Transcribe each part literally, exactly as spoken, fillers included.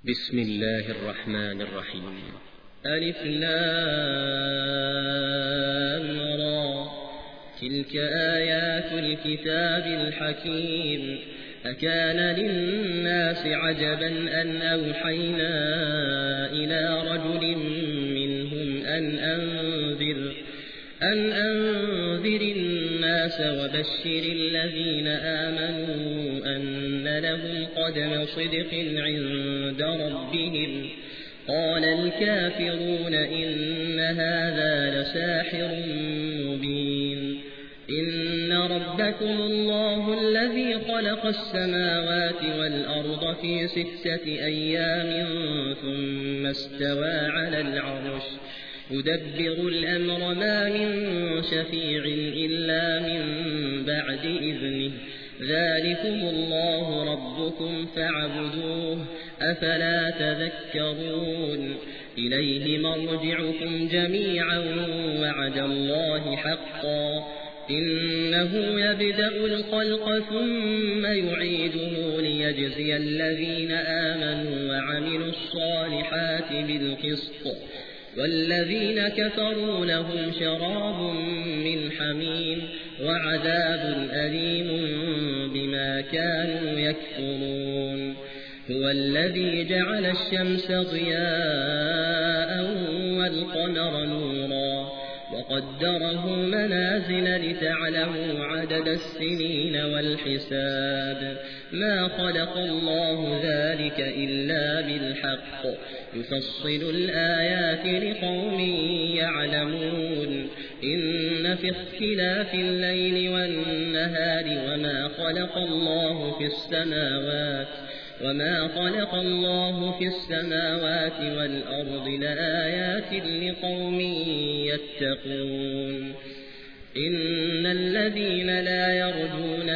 بسم الله الرحمن الرحيم. ألف لام را تلك آيات الكتاب الحكيم. أكان للناس عجبا أن أوحينا إلى رجل منهم أن أنذر أن أنذر الناس وبشر الذين آمنوا أن لهم قدم صدق عند ربهم. قال الكافرون إن هذا لساحر مبين. إن ربكم الله الذي خلق السماوات والأرض في ستة أيام ثم استوى على العرش يدبر الأمر ما من شفيع إلا من بعد إذنه. ذلكم الله ربكم فاعبدوه أفلا تذكرون. إليه مرجعكم جميعا وعد الله حقا إنه يبدأ الخلق ثم يعيده ليجزي الذين آمنوا وعملوا الصالحات بالقسط والذين كفروا لهم شراب من حميم وعذاب أليم بما كانوا يكفرون. هو الذي جعل الشمس ضياء والقمر نورا وقدره منازل لتعلموا عدد السنين والحساب. ما خلق الله ذلك إلا بالحق يفصل الآيات لقوم يعلمون. إن في اختلاف الليل والنهار وما خلق الله في السماوات وما خلق الله في السماوات والأرض لآيات لقوم يتقون. إن الذين لا يرجون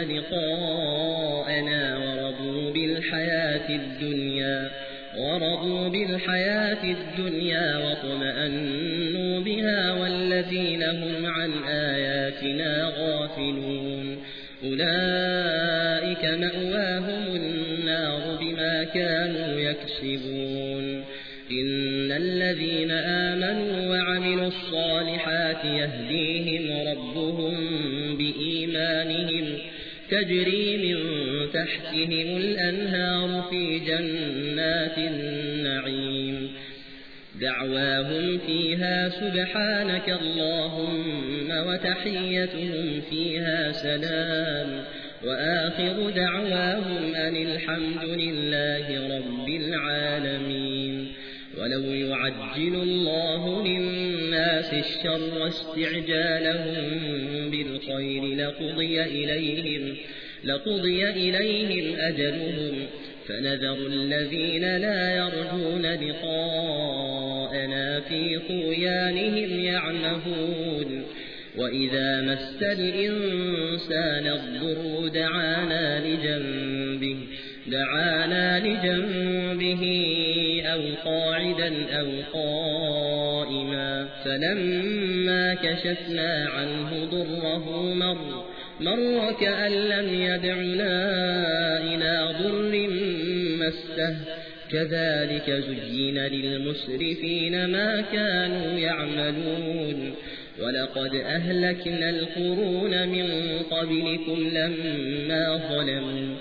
لقاءنا ورضوا بالحياة الدنيا ورضوا بالحياة الدنيا واطمأنوا بها والذين هم عن آياتنا غافلون أولئك مأواهم النار بما كانوا يكسبون. إن الذين آمنوا وعملوا الصالحات يهديهم ربهم بإيمانهم تجري من تحتهم الأنهار في جنات النعيم. دعواهم فيها سبحانك اللهم وتحيتهم فيها سلام وآخر دعواهم أن الحمد لله رب العالمين. ولو يعجل الله للناس الشر استعجالهم بالخير لقضي إليهم, لقضي إليهم أجلهم فنذر الذين لا يرجون لقاءنا في طغيانهم يعمهون. وإذا مس الإنسان الضر دعانا لجنبه, دعانا لجنبه أو قاعدا أو قائما فلما كشفنا عنه ضره مر, مر كأن لم يدعنا إلى ضر مسه. كذلك زين للمسرفين ما كانوا يعملون. ولقد أهلكنا القرون من قبلكم لما ظلموا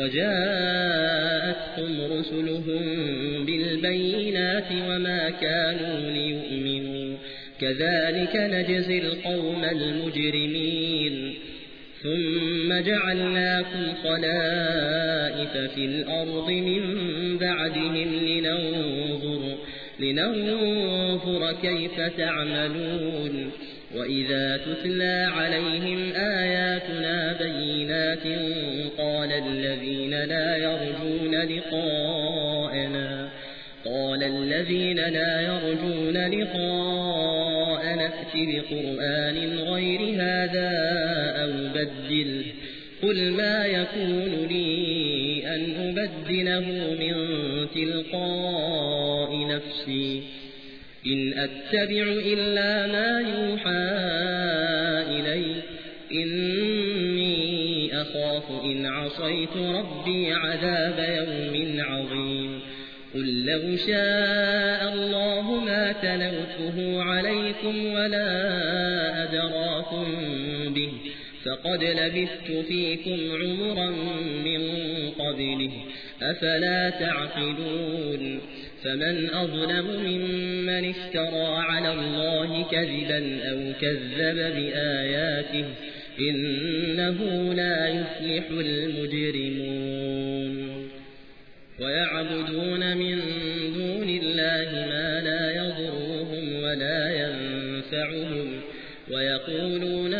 وجاءتهم رسلهم بالبينات وما كانوا ليؤمنوا. كذلك نجزي القوم المجرمين. ثم جعلناكم خلائف في الأرض من بعدهم لننظر, لننظر كيف تعملون. وإذا تتلى عليهم آياتنا بينات قال الذين لا يرجون لقاءنا قال الذين لا يرجون لقاءنا ائت بقرآن غير هذا أو بدله. قل ما يكون لي أن أبدله من تلقاء نفسي إن أتبع إلا ما يوحى إلي إني أخاف إن عصيت ربي عذاب يوم عظيم. قل لو شاء الله ما تلوته عليكم ولا أدراكم به فقد لبثت فيكم عمرا من قبله أفلا تعقلون فمن أظلم ممن افترى على الله كذبا أو كذب بآياته إنه لا يفلح المجرمون ويعبدون من دون الله ما لا يضرهم ولا ينفعهم ويقولون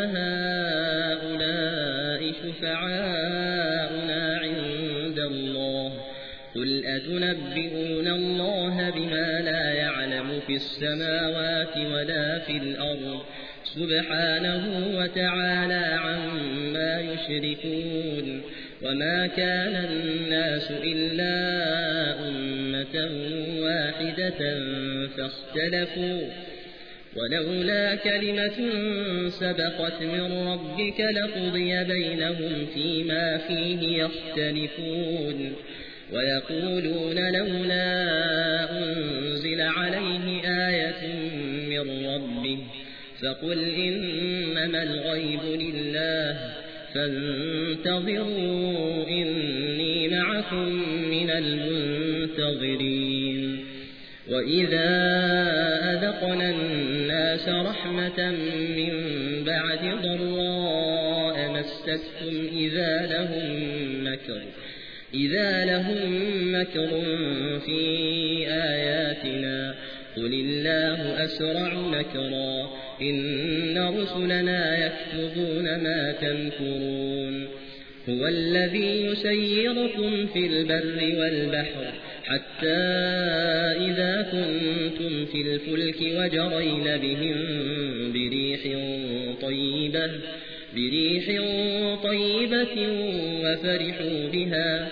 هؤلاء شفعاؤنا عند الله قل أتنبئون الله بما لا يعلم في السماوات ولا في الأرض سبحانه وتعالى عما يشركون وما كان الناس إلا أمة واحدة فاختلفوا ولولا كلمة سبقت من ربك لقضي بينهم فيما فيه يختلفون ويقولون لولا أنزل عليه آية من ربه فقل إنما الغيب لله فانتظروا إني معكم من المنتظرين وإذا أذقنا الناس رحمة من بعد ضراء مستهم إذا لهم مكر إذا لهم مكر في آياتنا قل الله أسرع مكرا إن رسلنا يكتبون ما تمكرون هو الذي يسيركم في البر والبحر حتى إذا كنتم في الفلك وجرين بهم بريح طيبة بريح طيبة وفرحوا بها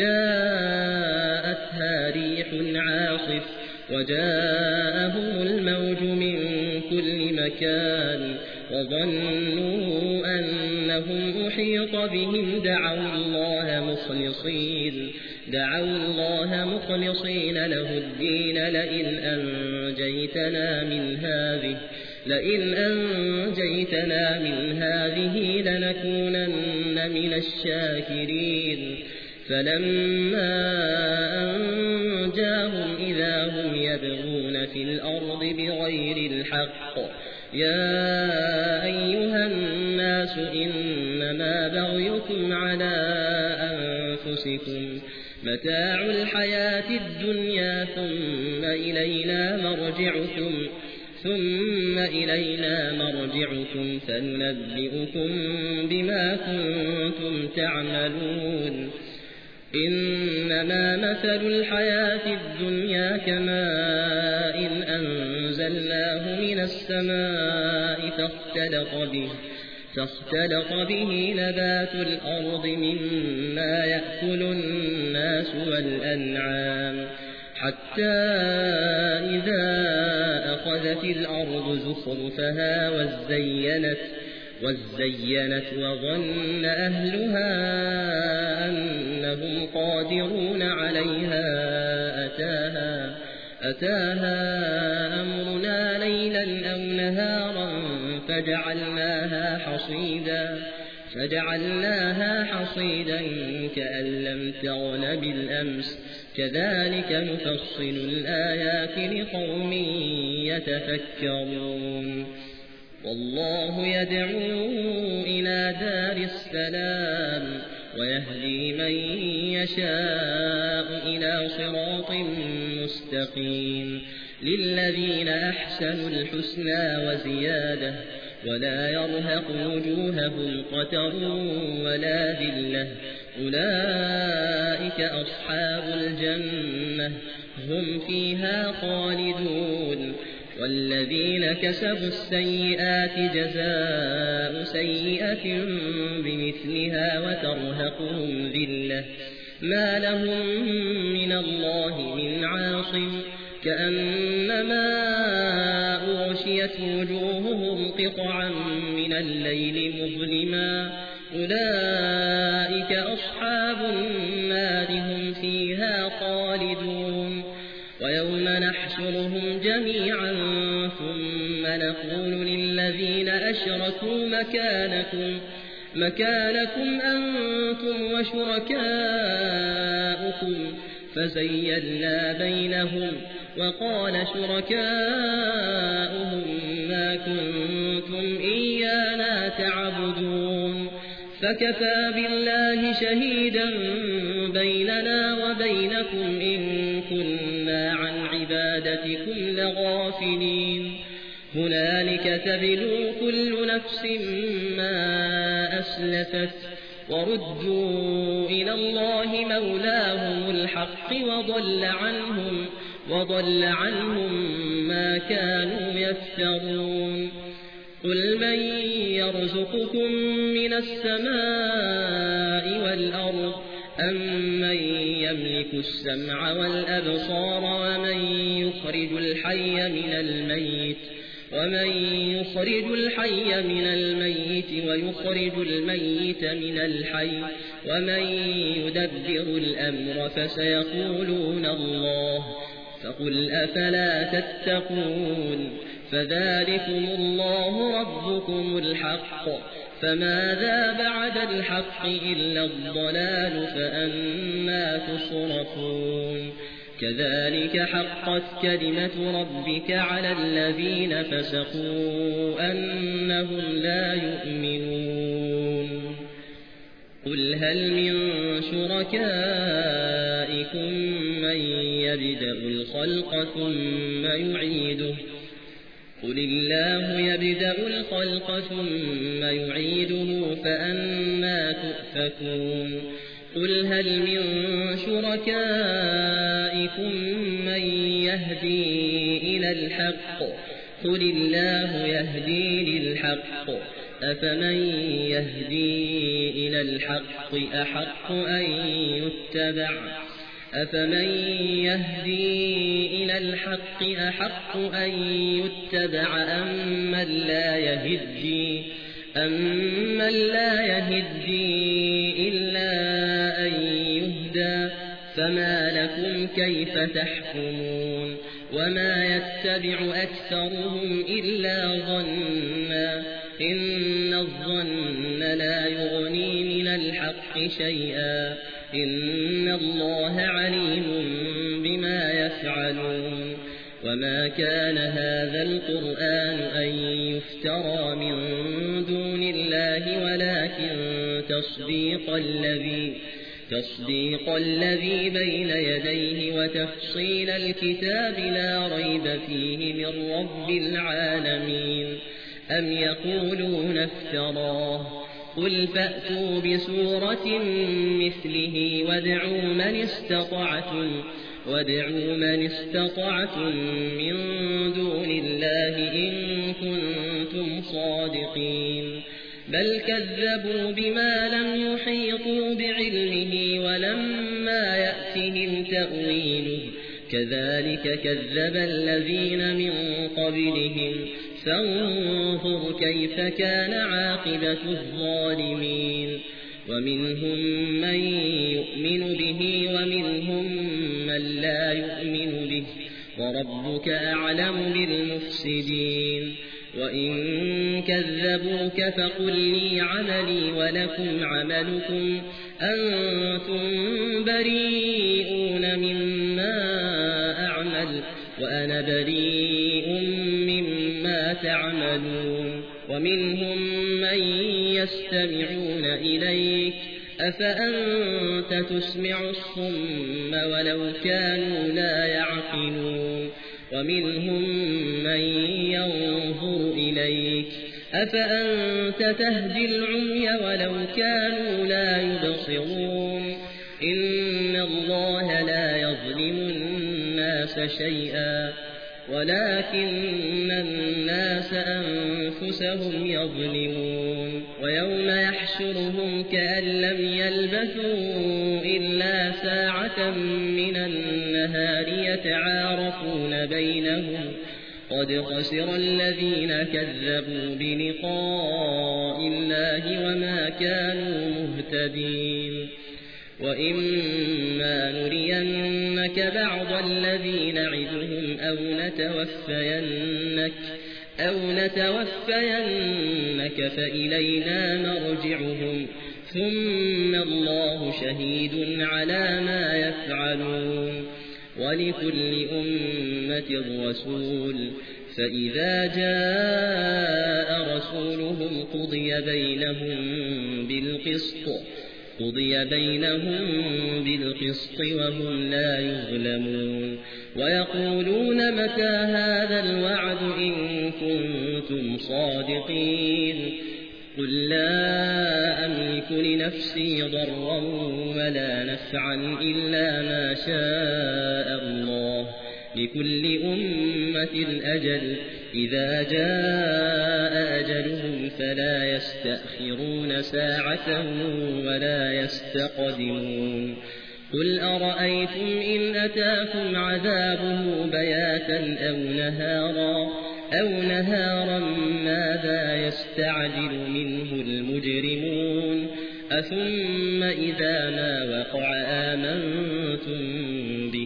جاءتها ريح عاصف وجاءهم الموج من كل مكان وظنوا أنهم أحيط بهم دعوا الله مخلصين دعوا الله مخلصين له الدين لئن أنجيتنا من هذه لئن أنجيتنا من هذه لنكونن من الشاكرين فلما أنجاهم إذا هم يبغون في الأرض بغير الحق يا أيها الناس إنما بغيكم على أنفسكم متاع الحياة الدنيا ثم إلينا مرجعكم ثم إلينا مرجعكم فننبئكم بما كنتم تعملون إنما مثل الحياة الدنيا كماء أنزلناه من السماء فاختلط به فاختلط به نبات الأرض مما يأكل الناس والأنعام حتى إذا أخذت الأرض زخرفها وزينت وزينت وظن أهلها أنهم قادرون عليها أتاها أتاها أمرنا ليلا أو نهارا فجعلناها حصيدا فجعلناها حصيدا كأن لم تغن بالأمس كذلك نفصل الآيات لقوم يتفكرون والله يدعو إلى دار السلام ويهدي من يشاء إلى صراط مستقيم للذين أحسنوا الحسنى وزيادة ولا يرهق وجوههم قتر ولا ذلة أولئك أصحاب الجنة هم فيها خالدون والذين كسبوا السيئات جزاء سيئة بمثلها وترهقهم ذلة ما لهم من الله من عاصم كأنما أغشيت وجوههم قطعا من الليل مظلما أولئك أصحاب النار هم فيها خالدون ويوم نحشرهم جميعا ثم نقول للذين أشركوا مكانكم مكانكم أنتم وشركاؤكم فزيّلنا بينهم وقال شركاؤهم ما كنتم إيانا تعبدون فكفى بالله شهيدا بيننا وبينكم إن كنا عن عبادتكم لغافلين هنالك تبلو كل نفس ما أسلفت وردوا إلى الله مولاهم الحق وضل عنهم وضل عنهم ما كانوا يفترون قل من يرزقكم من السماء والأرض أم من يملك السمع والأبصار ومن يخرج الحي من الميت ومن يخرج الحي من الميت ويخرج الميت من الحي ومن يدبر الأمر فسيقولون الله فقل أفلا تتقون فذلكم الله ربكم الحق فماذا بعد الحق إلا الضلال فأنى تصرفون كذلك حقت كلمة ربك على الذين فسقوا أنهم لا يؤمنون قل هل من شركائكم من يبدأ الخلق ثم يعيده قل الله يبدأ الخلق ثم يعيده فأنى تؤفكون قل هل من شركائكم من يهدي إلى الحق قل الله يهدي للحق أفمن يهدي إلى الحق أحق أن يتبع أفمن يهدي إلى الحق أحق أن يتبع أم من لا يهدي أم من لا يهدي إلا أن يهدى فما لكم كيف تحكمون وما يتبع أكثرهم إلا ظنا إن الظن لا يغني من الحق شيئا إن الله عليم بما يفعلون وما كان هذا القرآن أن يفترى من دون الله ولكن تصديق الذي تصديق الذي بين يديه وتفصيل الكتاب لا ريب فيه من رب العالمين أم يقولون افتراه قل فأتوا بسورة مثله وادعوا من استطعتم وادعوا من استطعتم من دون الله إن كنتم صادقين بل كذبوا بما لم يحيطوا بعلمه ولما يأتهم تأويله كذلك كذب الذين من قبلهم فانظر كيف كان عاقبة الظالمين ومنهم من يؤمن به ومنهم من لا يؤمن به وربك أعلم بالمفسدين وإن كذبوك فقل لي عملي ولكم عملكم أنتم بريئون مما أعمل وأنا بريء مما تعملون ومنهم من يستمعون إليك أفأنت تسمع الصم ولو كانوا لا يعقلون ومنهم من ينظر إليك أفأنت تهدي العمي ولو كانوا لا يبصرون إن الله لا يظلم الناس شيئا ولكن الناس أنفسهم يظلمون ويوم يحشرهم كأن لم يلبثوا إلا ساعة من النهار يتعارفون بينهم قد خسر الذين كذبوا بلقاء الله وما كانوا مهتدين وإما نرينك بعض الذي نعدهم أو نتوفينك, أو نتوفينك فإلينا مرجعهم ثم الله شهيد على ما يفعلون. ولكل أمة رسول فإذا جاء رسولهم قضي بينهم بالقسط قضي بينهم بالقسط وهم لا يظلمون. ويقولون متى هذا الوعد إن كنتم صادقين قل لا أملك لنفسي ضرا ولا نفعا إلا ما شاء الله لكل أمة أجل إذا جاء أجلهم فلا يستأخرون ساعة ولا يستقدمون. قل أرأيتم إن أتاكم عذابه بياتا أو نهارا أو نهارا ماذا يستعجل منه المجرمون أثم إذا ما وقع آمنتم به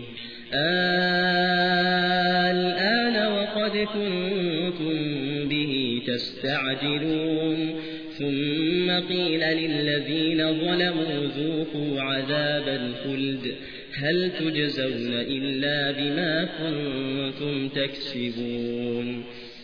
الآن وقد كنتم به تستعجلون. ثم قيل للذين ظلموا ذوقوا عذاب الخلد هل تجزون إلا بما كنتم تكسبون.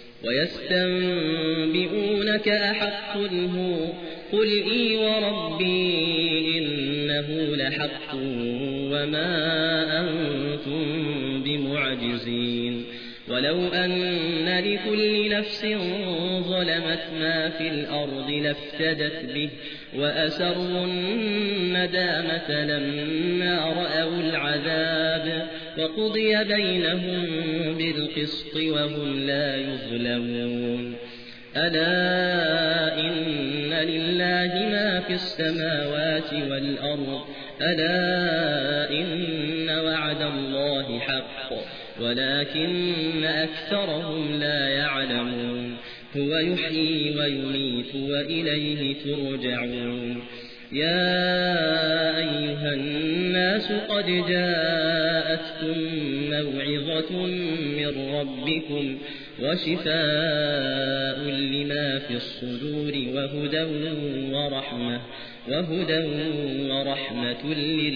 ويستنبئونك أحق هو قل إي وربي إنه لحق وما أنتم بمعجزين. ولو أن لكل نفس ظلمت ما في الأرض لافتدت به وأسروا الندامة لما رأوا العذاب وقضي بينهم بالقسط وهم لا يظلمون. ألا إن لله ما في السماوات والأرض ألا إن وعد الله حق ولكن أكثرهم لا يعلمون. هو يحيي ويميت وإليه ترجعون. يا أيها الناس قد جاءتكم موعظة من ربكم وشفاء لما في الصدور وهدى ورحمة, وهدى ورحمة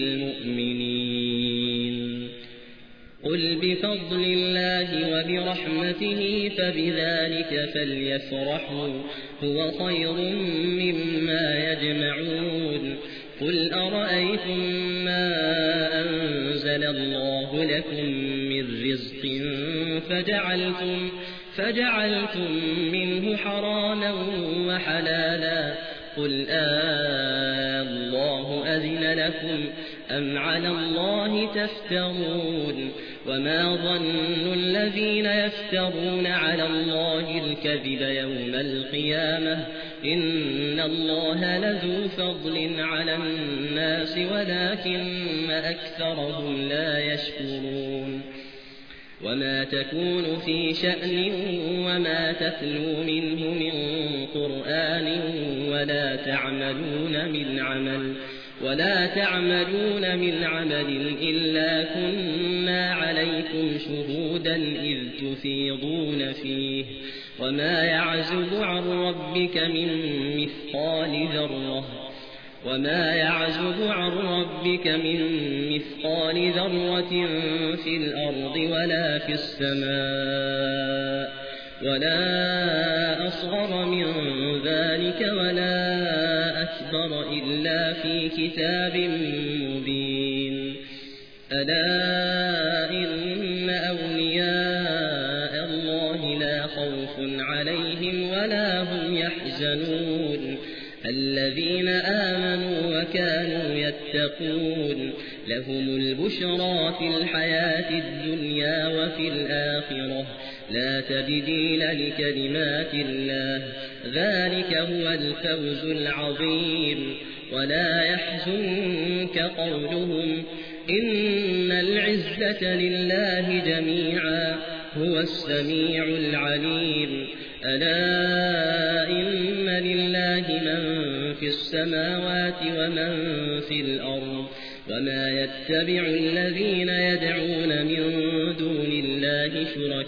للمؤمنين. قل بفضل الله وبرحمته فبذلك فليفرحوا هو خير مما يجمعون. قل أرأيتم ما أنزل الله لكم من رزق فجعلتم, فجعلتم منه حراما وحلالا قل آه الله أذن لكم أم على الله تفترون. وما ظن الذين يفترون على الله الكذب يوم القيامة إن الله لذو فضل على الناس ولكن أكثرهم لا يشكرون. وما تكون في شأن وما تتلو منه من قرآن ولا تعملون من عمل ولا تعملون من عمل إلا كنا عليكم شهودا إذ تفيضون فيه وما يعزب عن ربك من مثقال ذرة وما يعزب عن ربك من مثقال ذرة في الأرض ولا في السماء ولا أصغر من ذلك ولا أكبر إلا في كتاب مبين. ألا إن أولياء الله لا خوف عليهم ولا هم يحزنون الذين آمنوا وكانوا يتقون لهم البشرى في الحياة الدنيا وفي الآخرة لا تبديل لكلمات الله ذلك هو الفوز العظيم. ولا يحزنك قولهم إن العزة لله جميعا هو السميع العليم. ألا إن لله من في السماوات ومن في الأرض وما يتبع الذين يدعون من دون الله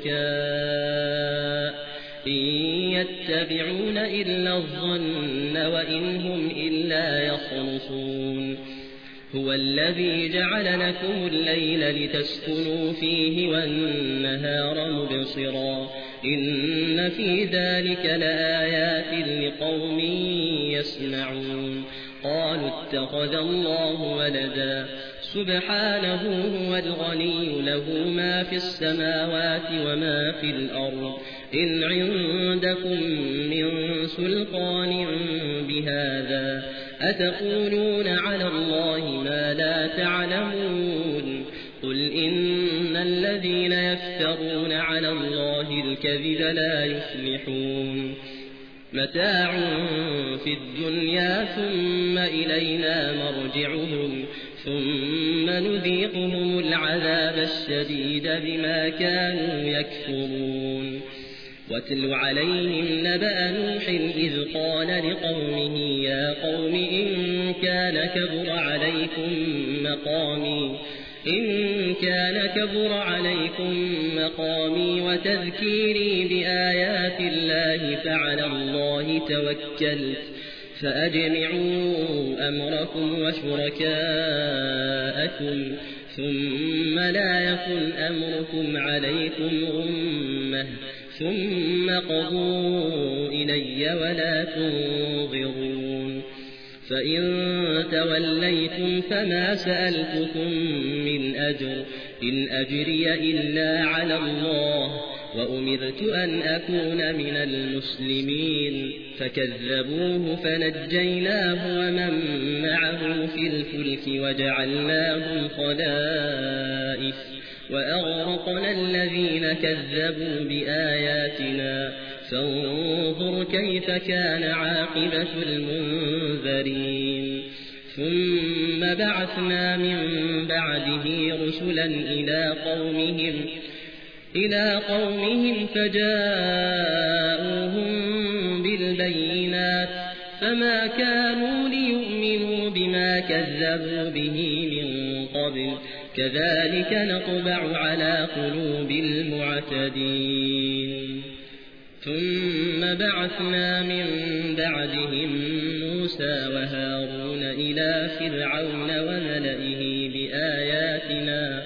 شركاء إن يتبعون إلا الظن وإن هم إلا يخرصون هو الذي جعل لكم الليل لتسكنوا فيه والنهار مبصرا إن في ذلك لآيات لقوم يسمعون قالوا اتخذ الله ولدا سبحانه هو الغني له ما في السماوات وما في الأرض إن عندكم من سلطان بهذا أتقولون على الله ما لا تعلمون قل إن الذين يفترون على الله الكذب لا يفلحون متاع في الدنيا ثم إلينا مرجعهم ثم نذيقهم العذاب الشديد بما كانوا يكفرون واتل عليهم نبأ نوح إذ قال لقومه يا قوم إن كان كبر عليكم مقامي إن كان كبر عليكم مقامي وتذكيري بآيات الله فعلى الله توكلت فأجمعوا أمركم وشركاءكم ثم لا يكن أمركم عليكم غمة ثم قضوا إلي ولا تنظرون فإن توليتم فما سألتكم من أجر إن أجري إلا على الله وأمرت أن أكون من المسلمين فكذبوه فنجيناه ومن معه في الفلك وجعلناهم خلائف وأغرقنا الذين كذبوا بآياتنا فانظر كيف كان عاقبة المنذرين ثم بعثنا من بعده رسلا إلى قومهم إلى قومهم فجاءوهم بالبينات فما كانوا ليؤمنوا بما كذبوا به من قبل كذلك نطبع على قلوب المعتدين ثم بعثنا من بعدهم موسى وهارون إلى فرعون وملئه بآياتنا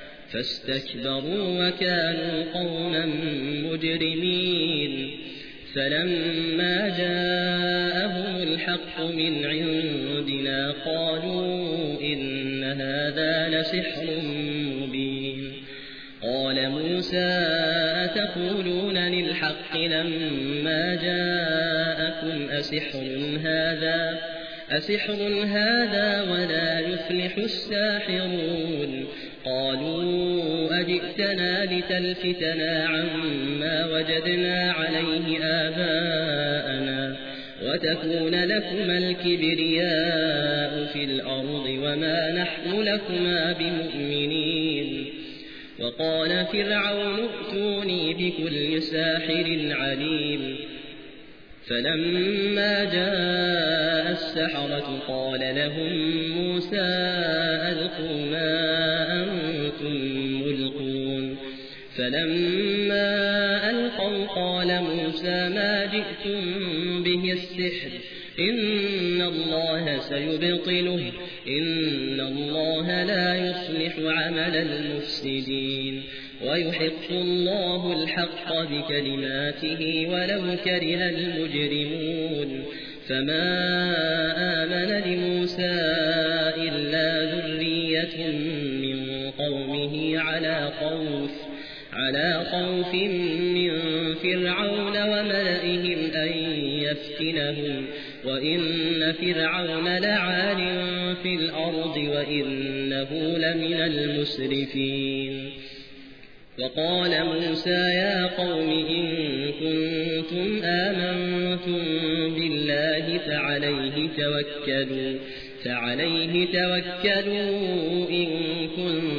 فاستكبروا وكانوا قوما مجرمين فلما جاءهم الحق من عندنا قالوا إن هذا لسحر مبين قال موسى أتقولون للحق لما جاءكم أسحر هذا أسحر هذا ولا يفلح الساحرون قالوا أجئتنا لتلفتنا عما وجدنا عليه آباءنا وتكون لكما الكبرياء في الأرض وما نحن لكما بمؤمنين وقال فرعون ائتوني بكل ساحر عليم فلما جاء السحرة قال لهم موسى ألقوا ما أنتم ملقون فلما ألقوا قال موسى ما جئتم به السحر إن الله سيبطله إن الله لا يصلح عمل المفسدين ويحق الله الحق بكلماته ولو كره المجرمون فما آمن لموسى إلا ذرية من قومه على خوف على خوف من فرعون وملئهم أن يفتنهم وإن فرعون لعال في الأرض وإنه لمن المسرفين وقال موسى يا قوم إن كنتم آمنتم بالله فعليه توكلوا فعليه توكلوا إن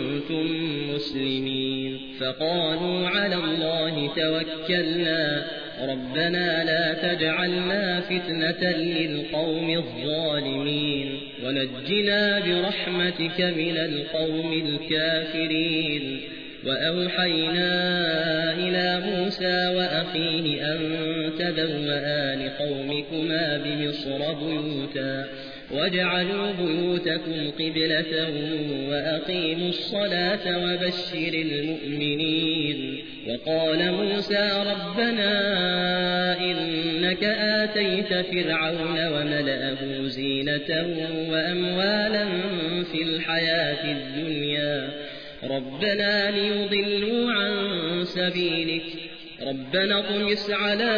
كنتم مسلمين فقالوا على الله توكلنا ربنا لا تجعلنا فتنة للقوم الظالمين ونجنا برحمتك من القوم الكافرين. وأوحينا إلى موسى وأخيه أن تبوأا لقومكما بمصر بيوتا واجعلوا بيوتكم قبلة وأقيموا الصلاة وبشر المؤمنين. وقال موسى ربنا إنك آتيت فرعون وملأه زينة وأموالا في الحياة الدنيا ربنا ليضلوا عن سبيلك ربنا اطمس على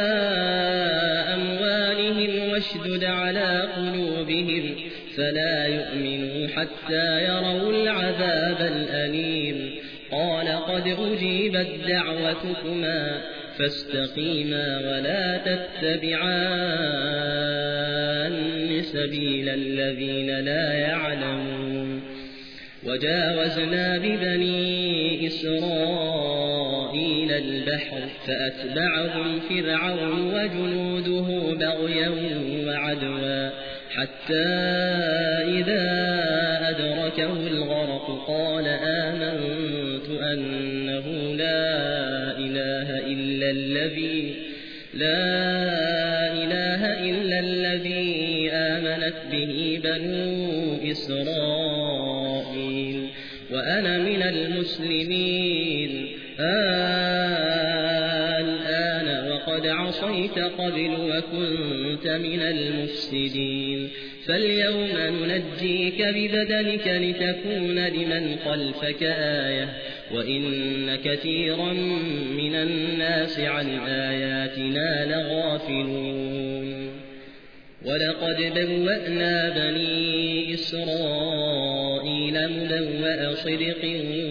أموالهم واشدد على قلوبهم فلا يؤمنوا حتى يروا العذاب الأليم. قال قد أجيبت دعوتكما فاستقيما ولا تتبعان سبيل الذين لا يعلمون. وجاوزنا ببني إسرائيل البحر فأتبعهم فرعون وجنوده بغيا وعدوا حتى إذا أدركه الغرق قال آمنت أنه لا إله إلا الذي لا إله إلا الذي آمنت به بنو إسرائيل وأنا من المسلمين. الآن وقد عصيت قبل وكنت من المفسدين فاليوم ننجيك ببدنك لتكون لمن خلفك آية وإن كثيرا من الناس عن آياتنا لغافلون. ولقد بوأنا بني إسرائيل مبوأ صدق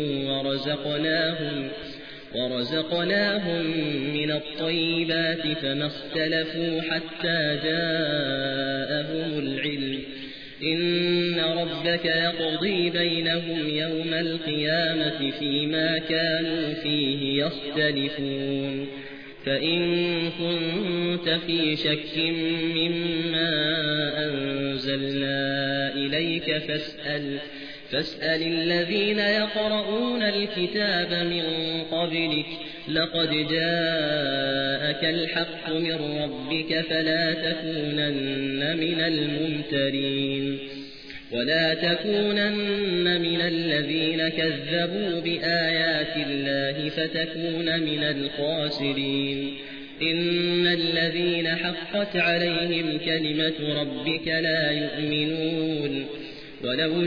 ورزقناهم ورزقناهم من الطيبات فما اختلفوا حتى جاءهم العلم إن ربك يقضي بينهم يوم القيامة فيما كانوا فيه يختلفون. فإن كنت في شك مما أنزلنا إليك فاسأل فاسأل الذين يقرؤون الكتاب من قبلك لقد جاءك الحق من ربك فلا تكونن من الممترين ولا تكونن من الذين كذبوا بآيات الله فتكون من الخاسرين. إن الذين حقت عليهم كلمة ربك لا يؤمنون ولو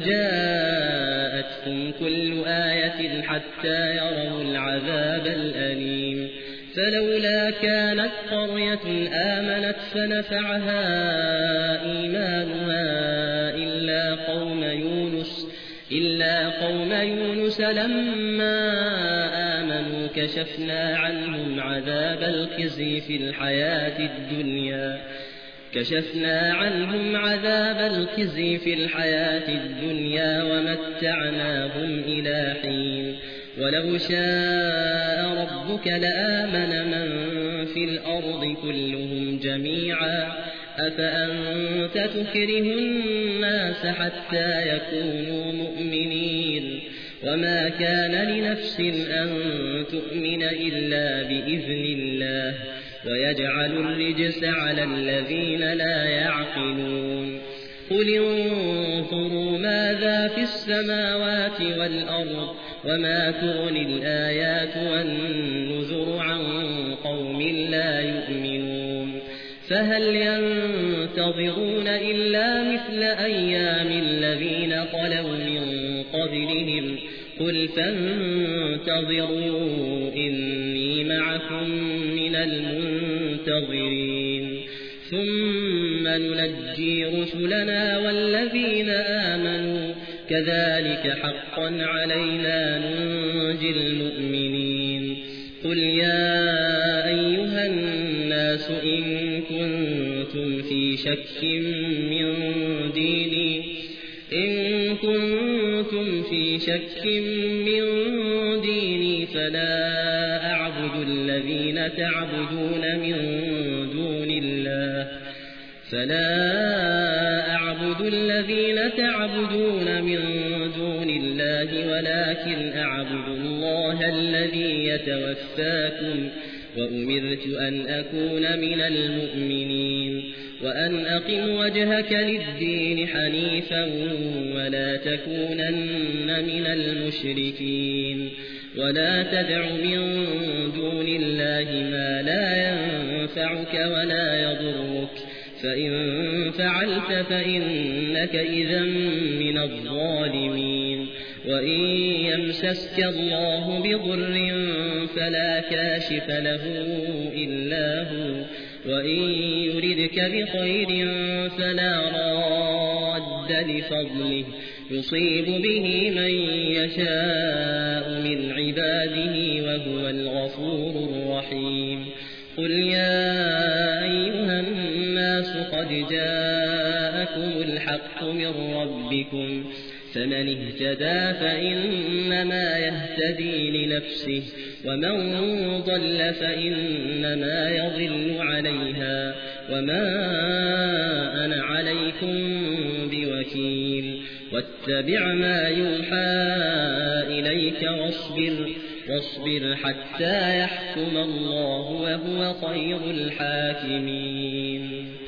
جاءتهم كل آية حتى يروا العذاب الأليم فلولا كانت قرية آمنت فنفعها إيمانها إلا قوم يونس إلا قوم يونس لما آمنوا كشفنا عنهم عذاب الخزي في الحياة الدنيا كشفنا عنهم عذاب الخزي في الحياة الدنيا ومتعناهم إلى حين ولو شاء ربك لآمن من في الأرض كلهم جميعا أفأنت تكره الناس حتى يكونوا مؤمنين وما كان لنفس أن تؤمن إلا بإذن الله ويجعل الرجس على الذين لا يعقلون. قل انظروا ماذا في السماوات والأرض وما تغني الآيات والنذر عن قوم لا يؤمنون فهل ينتظرون إلا مثل أيام الذين خلوا من قبلهم قل فانتظروا إني معكم من المنتظرين ثم ننجي رسلنا والذين آمنوا كذلك حقا علينا ننجي المؤمنين. قل يا أيها الناس إن كنتم في شك من ديني إن كنتم في شك من ديني فلا أعبد الذين تعبدون من دون الله فلا أعبد الذين تعبدون من دون الله ولكن أعبد الله الذي يتوفاكم وأمرت أن أكون من المؤمنين وأن أقم وجهك للدين حنيفا ولا تكونن من المشركين ولا تدع من دون الله ما لا ينفعك ولا يضرك فإن فعلت فإنك إذا من الظالمين وإن يمسسك الله بضر فلا كاشف له إلا هو وإن يردك بخير فلا راد لفضله يصيب به من يشاء من عباده وهو الغفور الرحيم قل يا أيها الناس قد جاءكم الحق من ربكم فمن اهتدى فإنما يهتدي لنفسه ومن ضل فإنما يضل عليها وما أنا عليكم بوكيل واتبع ما يوحى إليك واصبر واصبر حتى يحكم الله وهو خير الحاكمين.